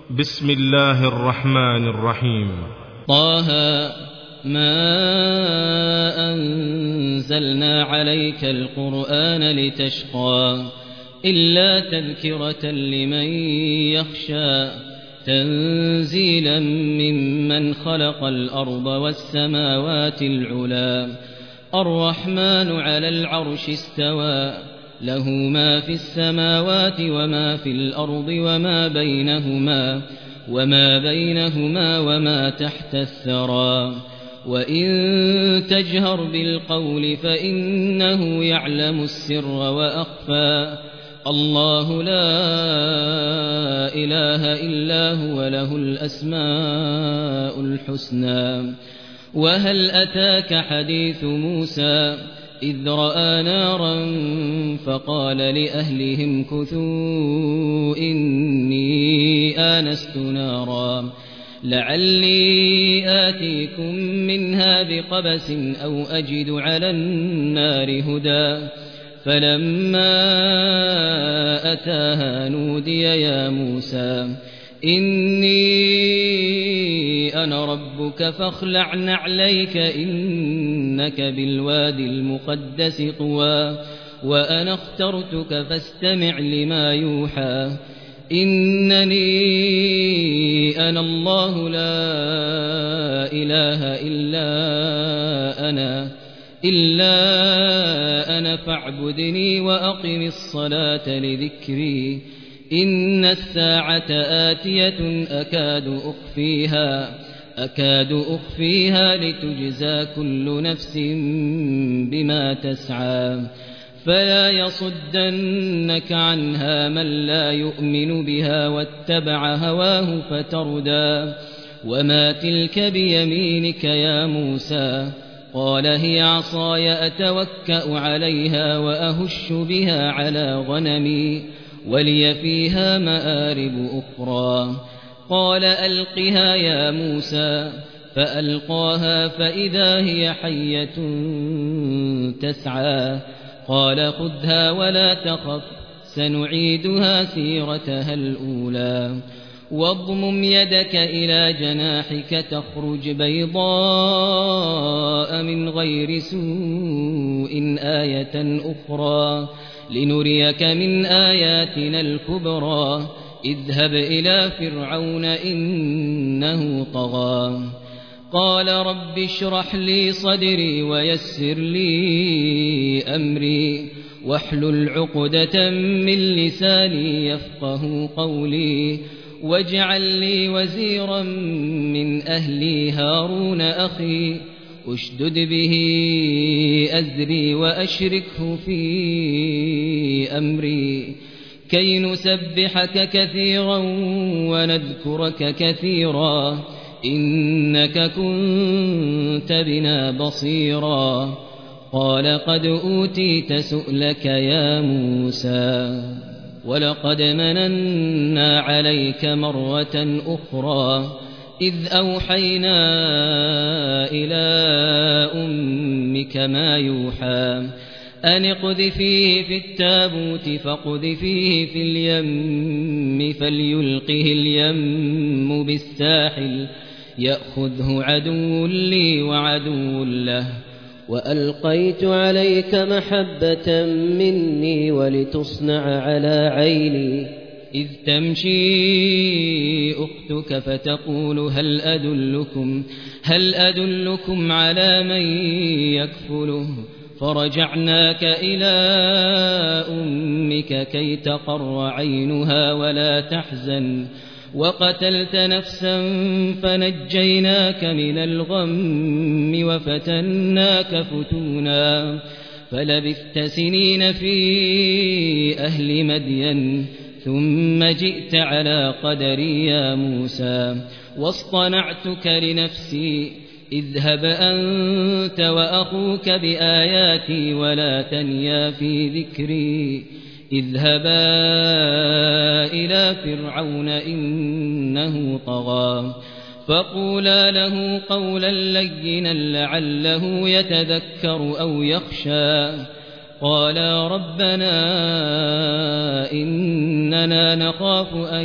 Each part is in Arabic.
بسم الله الرحمن الرحيم. طه ما أنزلنا عليك القرآن لتشقى إلا تذكرة لمن يخشى تنزيلا ممن خلق الأرض والسماوات العلى الرحمن على العرش استوى له ما في السماوات وما في الأرض وما بينهما وما تحت الثرى وإن تجهر بالقول فإنه يعلم السر وأخفى الله لا إله إلا هو له الأسماء الحسنى. وهل أتاك حديث موسى إذ رأى نارا فقال لأهلهم كثوا إني آنست نارا لعلي آتيكم منها بقبس أو أجد على النار هدى فلما أتاها نودي يا موسى إني أنا ربك فاخلع نعليك إنك بالوادي المقدس طوى وأنا اخترتك فاستمع لما يوحى إنني أنا الله لا إله إلا أنا فاعبدني وأقم الصلاة لذكري إن الساعة آتية أكاد أخفيها لتجزى كل نفس بما تسعى فلا يصدنك عنها من لا يؤمن بها واتبع هواه فتردى وما تلك بيمينك يا موسى قال هي عصاي أتوكأ عليها وأهش بها على غنمي ولي فيها مآرب أخرى قال ألقها يا موسى فألقاها فإذا هي حية تسعى قال خذها ولا تخف سنعيدها سيرتها الأولى واضمم يدك إلى جناحك تخرج بيضاء من غير سوء آية أخرى لنريك من آياتنا الكبرى اذهب إلى فرعون إنه طغى قال رب اشرح لي صدري ويسر لي أمري واحلل عقدة من لساني يفقه قولي واجعل لي وزيرا من أهلي هارون أخي أشدد به أزري وأشركه في أمري كي نسبحك كثيرا ونذكرك كثيرا إنك كنت بنا بصيرا قال قد أوتيت سؤلك يا موسى ولقد مننا عليك مرة أخرى إذ أوحينا إلى أمك ما يوحى أن اقذفيه في التابوت فاقذفيه في اليم فليلقه اليم بالساحل يأخذه عدو لي وعدو له وألقيت عليك محبة مني ولتصنع على عيني إذ تمشي أختك فتقول هل أدلكم على من يكفله فرجعناك إلى أمك كي تقر عينها ولا تحزن وقتلت نفسا فنجيناك من الغم وفتناك فتونا فلبثت سنين في أهل مدين ثم جئت على قدري يا موسى واصطنعتك لنفسي اذهب أنت وأخوك بآياتي ولا تنيا في ذكري اذهبا إلى فرعون إنه طغى فقولا له قولا لينا لعله يتذكر أو يخشى قالا ربنا إننا نخاف أن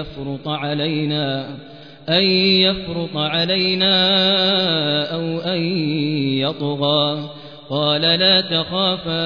يفرط علينا أو أن يطغى قال لا تخافا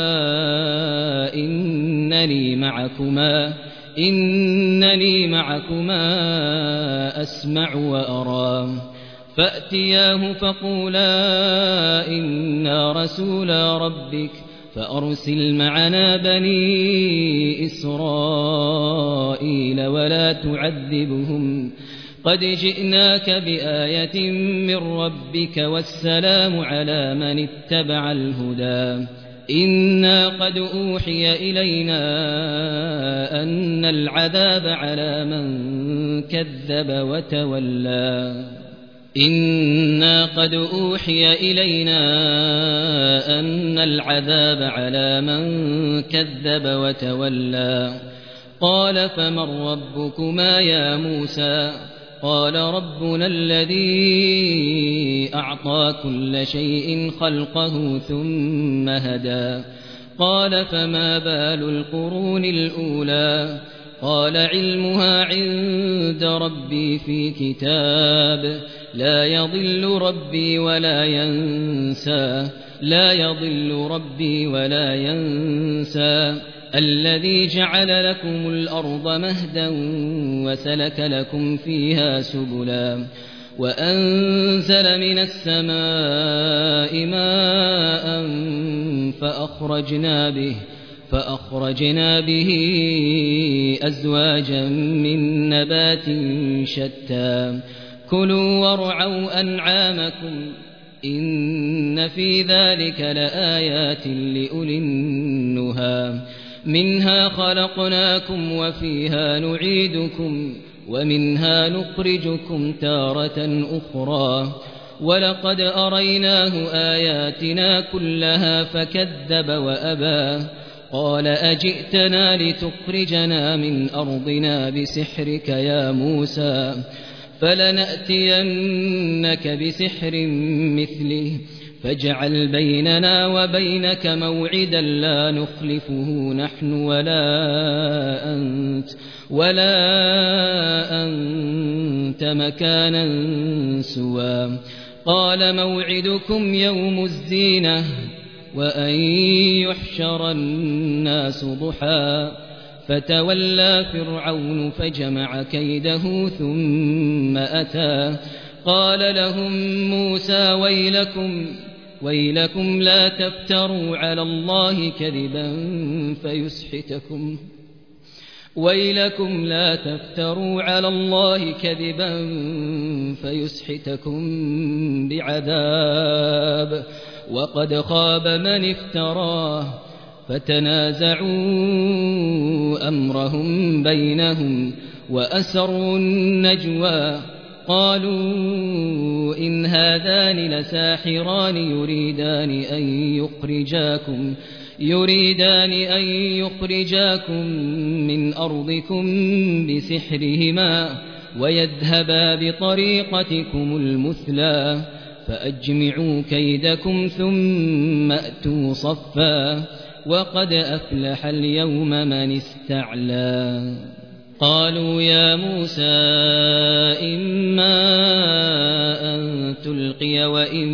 إنني معكما أسمع وأرى فأتياه فقولا إنا رسولا ربك فأرسل معنا بني إسرائيل ولا تعذبهم قد جئناك بآية من ربك والسلام على من اتبع الهدى إنا قد أوحي إلينا أن العذاب على من كذب وتولى إنا قد أوحي إلينا أن العذاب على من كذب وتولى قال فمن ربكما يا موسى قال ربنا الذي أعطى كل شيء خلقه ثم هدى قال فما بال القرون الأولى قال علمها عند ربي في كتاب لا يضل ربي ولا ينسى الذي جعل لكم الأرض مهدا وسلك لكم فيها سبلا وأنزل من السماء ماء فأخرجنا به أزواجا من نبات شتى كلوا وارعوا أنعامكم إن في ذلك لآيات لأولي النهى منها خلقناكم وفيها نعيدكم ومنها نخرجكم تارة أخرى ولقد أريناه آياتنا كلها فكذب وأبى قال أجئتنا لتخرجنا من أرضنا بسحرك يا موسى فلنأتينك بسحر مثله فاجعل بيننا وبينك موعدا لا نخلفه نحن ولا أنت مكانا سوى قال موعدكم يوم الزينة وأن يحشر الناس ضحى فتولى فرعون فجمع كيده ثم أتى قال لهم موسى ويلكم لا تفتروا على الله كذبا فيسحتكم بعذاب وقد خاب من افتراه فتنازعوا أمرهم بينهم وأسروا النجوى قالوا إن هذان لساحران يريدان أن يخرجاكم من أرضكم بسحرهما ويذهبا بطريقتكم المثلى فأجمعوا كيدكم ثم أتوا صفا وقد أفلح اليوم من استعلى قالوا يا موسى إما أن تلقي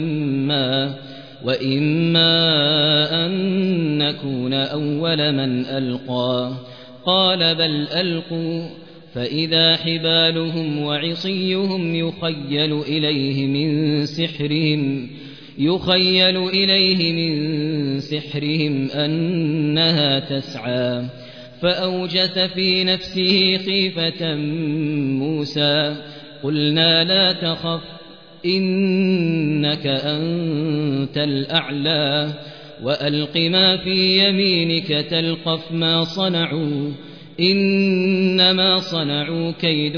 وإما أن نكون أول من ألقى قال بل ألقوا فإذا حبالهم وعصيهم يخيل إليه من سحرهم أنها تسعى فأوجس في نفسه خيفة موسى قلنا لا تخف إنك أنت الأعلى وألق ما في يمينك تلقف ما صنعوا إنما صنعوا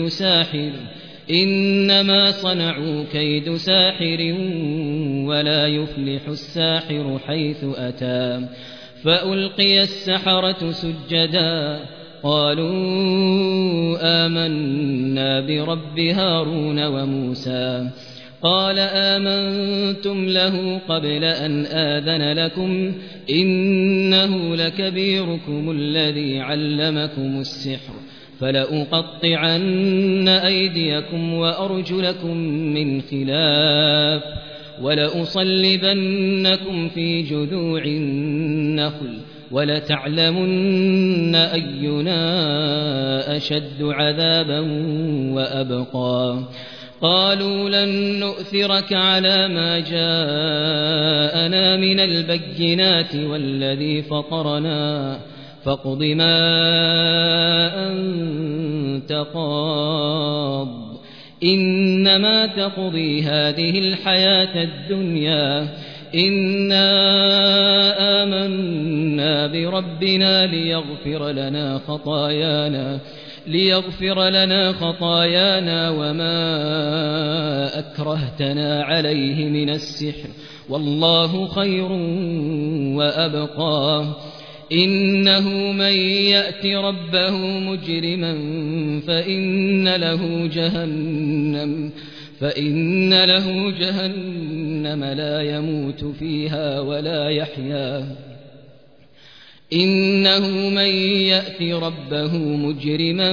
كيد ساحر ولا يفلح الساحر حيث أتى فألقي السحرة سجدا قالوا آمنا برب هارون وموسى قال آمنتم له قبل أن آذن لكم إنه لكبيركم الذي علمكم السحر فلأقطعن أيديكم وأرجلكم من خلاف ولأصلبنكم في جذوع النخل ولتعلمن أينا أشد عذابا وأبقى قالوا لن نؤثرك على ما جاءنا من البينات والذي فطرنا فاقض ما أنت قاض إنما تقضي هذه الحياة الدنيا إنا آمنا بربنا ليغفر لنا خطايانا وما أكرهتنا عليه من السحر والله خير وأبقى إنه من يأت ربه مجرما فإن له جهنم لا يموت فيها ولا يحيا إنه من يأت ربه مجرما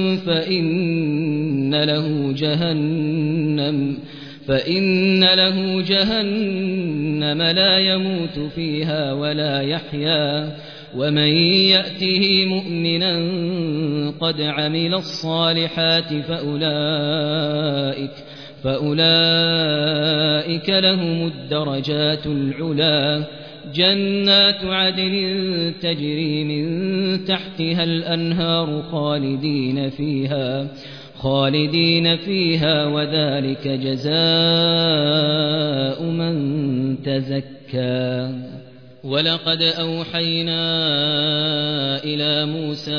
فإن له جهنم لا يموت فيها ولا يحيا ومن يأته مؤمنا قد عمل الصالحات فأولئك لهم الدرجات العلا جنات عدن تجري من تحتها الأنهار خالدين فيها وذلك جزاء من تزكى ولقد أوحينا إلى موسى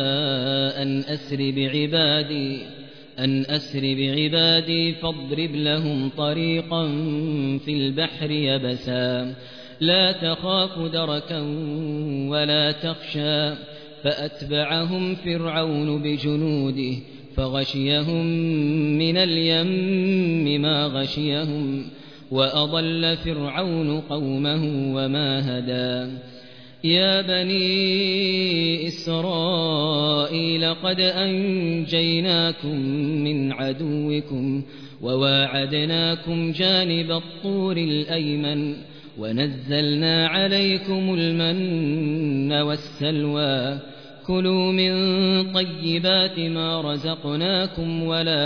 أن أسر بعبادي فاضرب لهم طريقا في البحر يبسا لا تخاف دركا ولا تخشى فأتبعهم فرعون بجنوده فغشيهم من اليم ما غشيهم وأضل فرعون قومه وما هدى يا بني إسرائيل قد أنجيناكم من عدوكم وواعدناكم جانب الطور الأيمن ونزلنا عليكم المن والسلوى كلوا من طيبات ما رزقناكم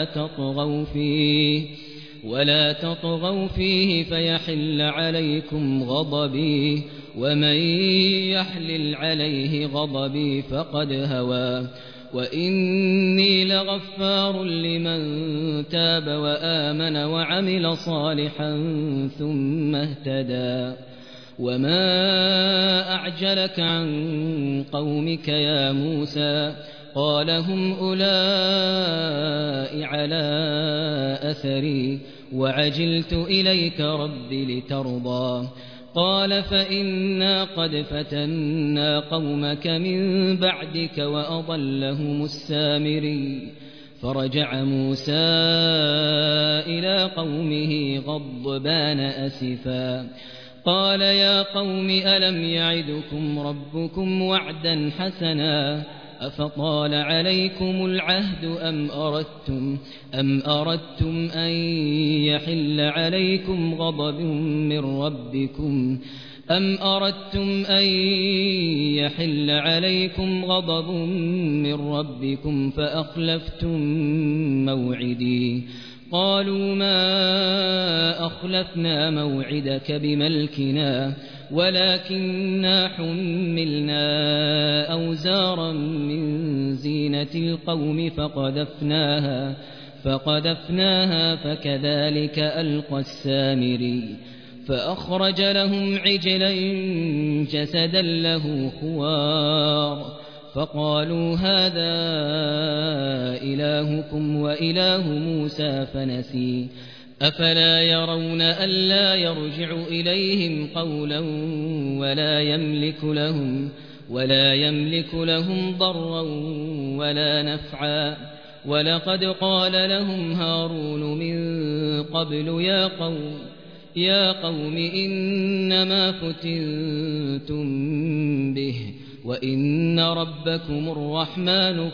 ولا تطغوا فيه فيحل عليكم غضبي ومن يحلل عليه غضبي فقد هوى وإني لغفار لمن تاب وآمن وعمل صالحا ثم اهتدى وما أعجلك عن قومك يا موسى قال هم أولئك على أثري وعجلت إليك رب لترضى قال فإنا قد فتنا قومك من بعدك وأضلهم السامري فرجع موسى إلى قومه غضبان أسفا قال يا قوم ألم يعدكم ربكم وعدا حسنا أفطال عليكم العهد أم أردتم أن يحل عليكم غضب من ربكم فأخلفتم موعدي قالوا ما أخلفنا موعدك بملكنا ولكننا حملنا أوزارا من زينة القوم فقذفناها فكذلك ألقى السامري فأخرج لهم عجلا جسدا له خوار فقالوا هذا إلهكم وإله موسى فنسي أفلا يرون ألا يرجع إليهم قولا ولا يملك لهم ضرا ولا نفعا ولقد قال لهم هارون من قبل يا قوم إنما فتنتم به وإن ربكم الرحمن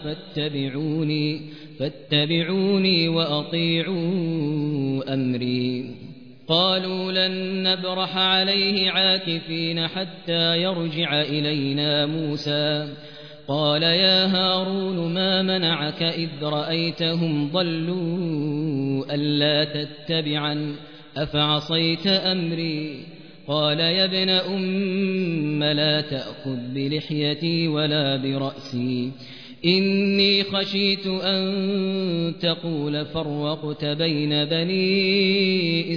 فاتبعوني وأطيعوا أمري. قالوا لن نبرح عليه عاكفين حتى يرجع إلينا موسى. قال يا هارون ما منعك إذ رأيتهم ضلوا ألا تتبعن أفعصيت أمري. قال يا ابن أم لا تأخذ بلحيتي ولا برأسي إني خشيت أن تقول فرقت بين بني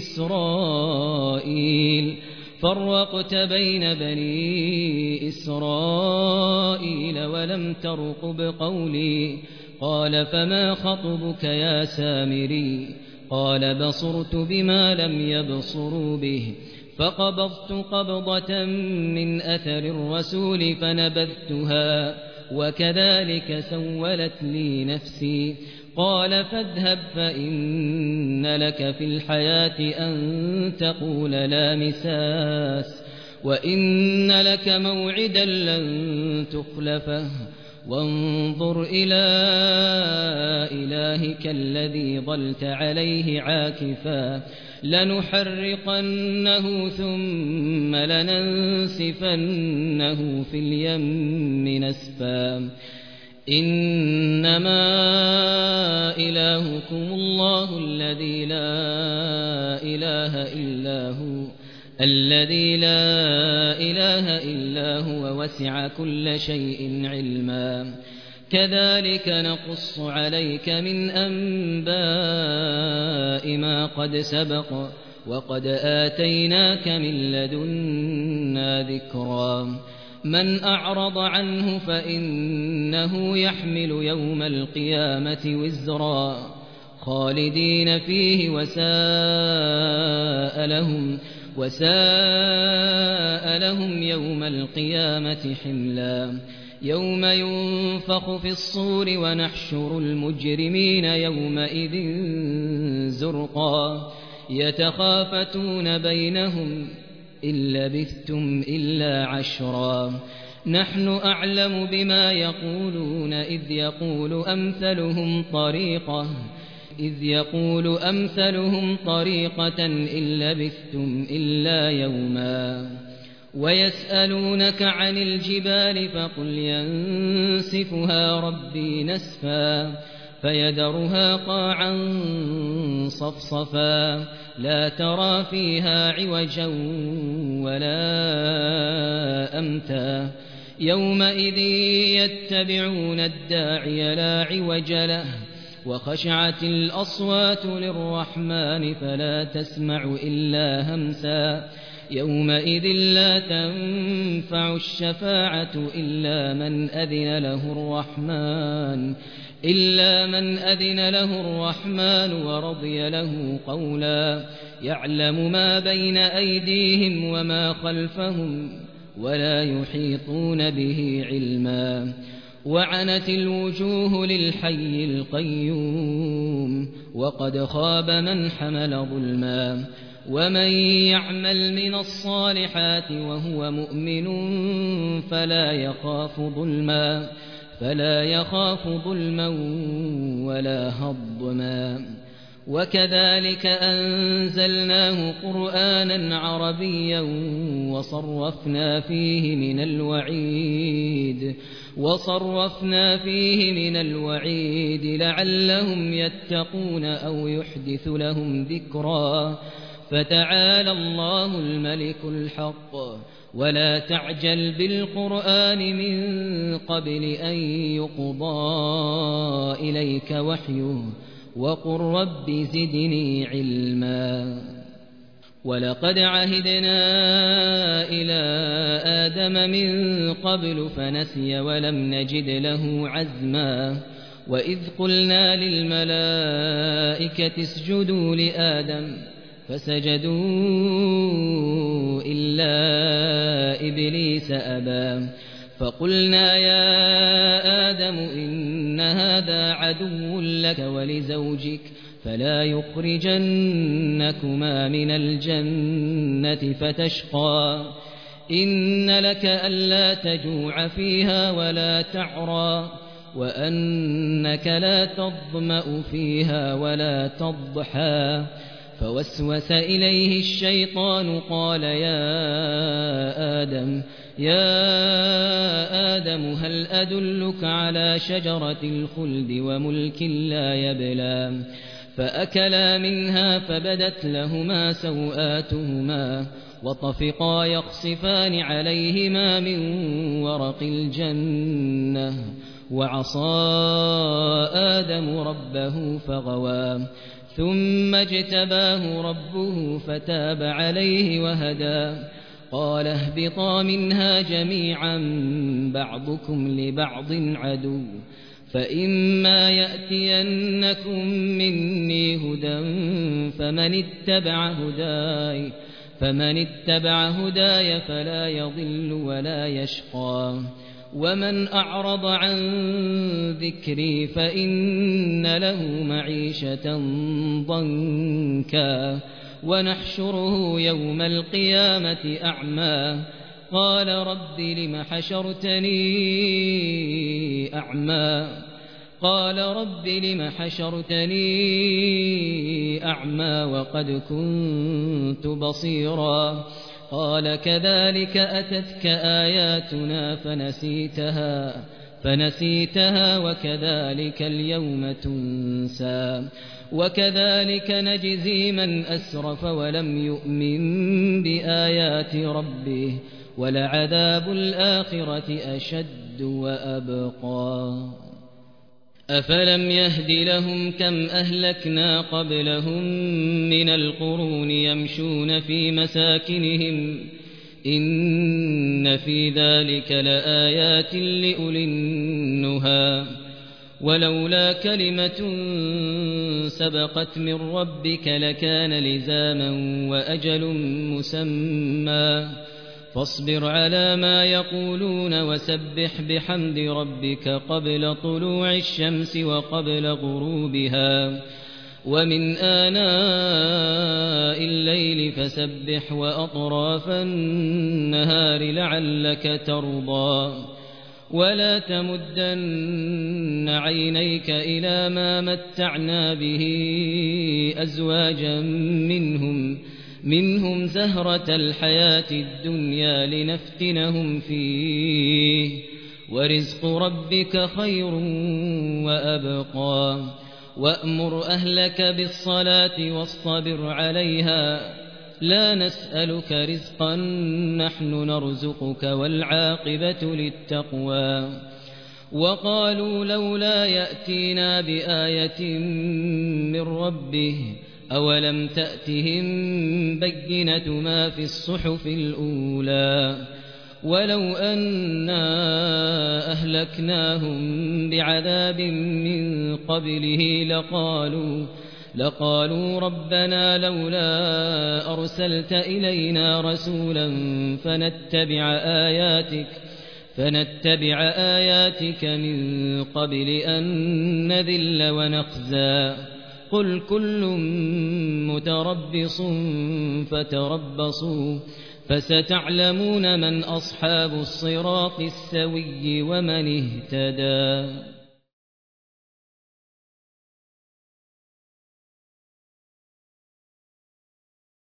إسرائيل ولم ترقب قولي. قال فما خطبك يا سامري. قال بصرت بما لم يبصروا به فقبضت قبضة من أثر الرسول فنبذتها وكذلك سولت لي نفسي. قال فاذهب فإن لك في الحياة أن تقول لا مساس وإن لك موعدا لن تخلفه وانظر إلى إلهك الذي ظلت عليه عاكفا لنحرقنه ثم لننسفنه في اليم نسفا. إنما إلهكم الله الذي لا إله إلا هو وسع كل شيء علما. كذلك نقص عليك من أنباء ما قد سبق وقد آتيناك من لدنا ذكرا. من أعرض عنه فإنه يحمل يوم القيامة وزرا خالدين فيه وساء لهم يوم القيامة حملا. يوم ينفخ في الصور ونحشر المجرمين يومئذ زرقا يتخافتون بينهم إن لبثتم إلا عشرا. نحن أعلم بما يقولون إذ يقول أمثلهم طريقة إن لبثتم إلا يوما. ويسألونك عن الجبال فقل ينسفها ربي نسفا فيذرها قاعا صفصفا لا ترى فيها عوجا ولا أمتا. يومئذ يتبعون الداعي لا عوج له وخشعت الأصوات للرحمن فلا تسمع إلا همسا. يومئذ لا تنفع الشفاعة إلا من أذن له الرحمن ورضي له قولا. يعلم ما بين أيديهم وما خلفهم ولا يحيطون به علما. وعنت الوجوه للحي القيوم وقد خاب من حمل ظلما. ومن يعمل من الصالحات وهو مؤمن فلا يخاف ظلما ولا هضما. وكذلك أنزلناه قرآنا عربيا وصرفنا فيه من الوعيد لعلهم يتقون أو يحدث لهم ذكرا. فتعالى الله الملك الحق ولا تعجل بالقرآن من قبل أن يقضى إليك وحيه وقل رب زدني علما. ولقد عهدنا إلى آدم من قبل فنسي ولم نجد له عزما. وإذ قلنا للملائكة اسجدوا لآدم فسجدوا إلا إبليس أبى فقلنا يا آدم إن هذا عدو لك ولزوجك فلا يخرجنكما من الجنة فتشقى إن لك ألا تجوع فيها ولا تعرى وأنك لا تظمأ فيها ولا تضحى فوسوس إليه الشيطان قال يا آدم هل أدلك على شجرة الخلد وملك لا يبلى فأكلا منها فبدت لهما سوآتهما وطفقا يخصفان عليهما من ورق الجنة وعصى آدم ربه فغوى ثم اجتباه ربه فتاب عليه وهدى قال اهبطا منها جميعا بعضكم لبعض عدو فإما يأتينكم مني هدى فمن اتبع هداي فلا يضل ولا يشقى ومن أعرض عن ذكري فإن له معيشة ضنكا ونحشره يوم القيامة أعمى قال رب لم حشرتني أعمى وقد كنت بصيرا قال كذلك أتتك آياتنا فنسيتها وكذلك اليوم تنسى وكذلك نجزي من أسرف ولم يؤمن بآيات ربه ولعذاب الآخرة أشد وأبقى أفلم يهد لهم كم أهلكنا قبلهم من القرون يمشون في مساكنهم إن في ذلك لآيات لأولي النهى ولولا كلمة سبقت من ربك لكان لزاما وأجل مسمى فاصبر على ما يقولون وسبح بحمد ربك قبل طلوع الشمس وقبل غروبها ومن آناء الليل فسبح وأطراف النهار لعلك ترضى ولا تمدن عينيك إلى ما متعنا به أزواجا منهم زهرة الحياة الدنيا لنفتنهم فيه ورزق ربك خير وأبقى وأمر أهلك بالصلاة واصطبر عليها لا نسألك رزقا نحن نرزقك والعاقبة للتقوى وقالوا لولا يأتينا بآية من ربه أولم تأتهم بينة ما في الصحف الأولى ولو أنا أهلكناهم بعذاب من قبله لقالوا ربنا لولا أرسلت إلينا رسولا فنتبع آياتك من قبل أن نذل ونخزى قل كل متربص فتربصوا فستعلمون من أصحاب الصراط السوي ومن اهتدى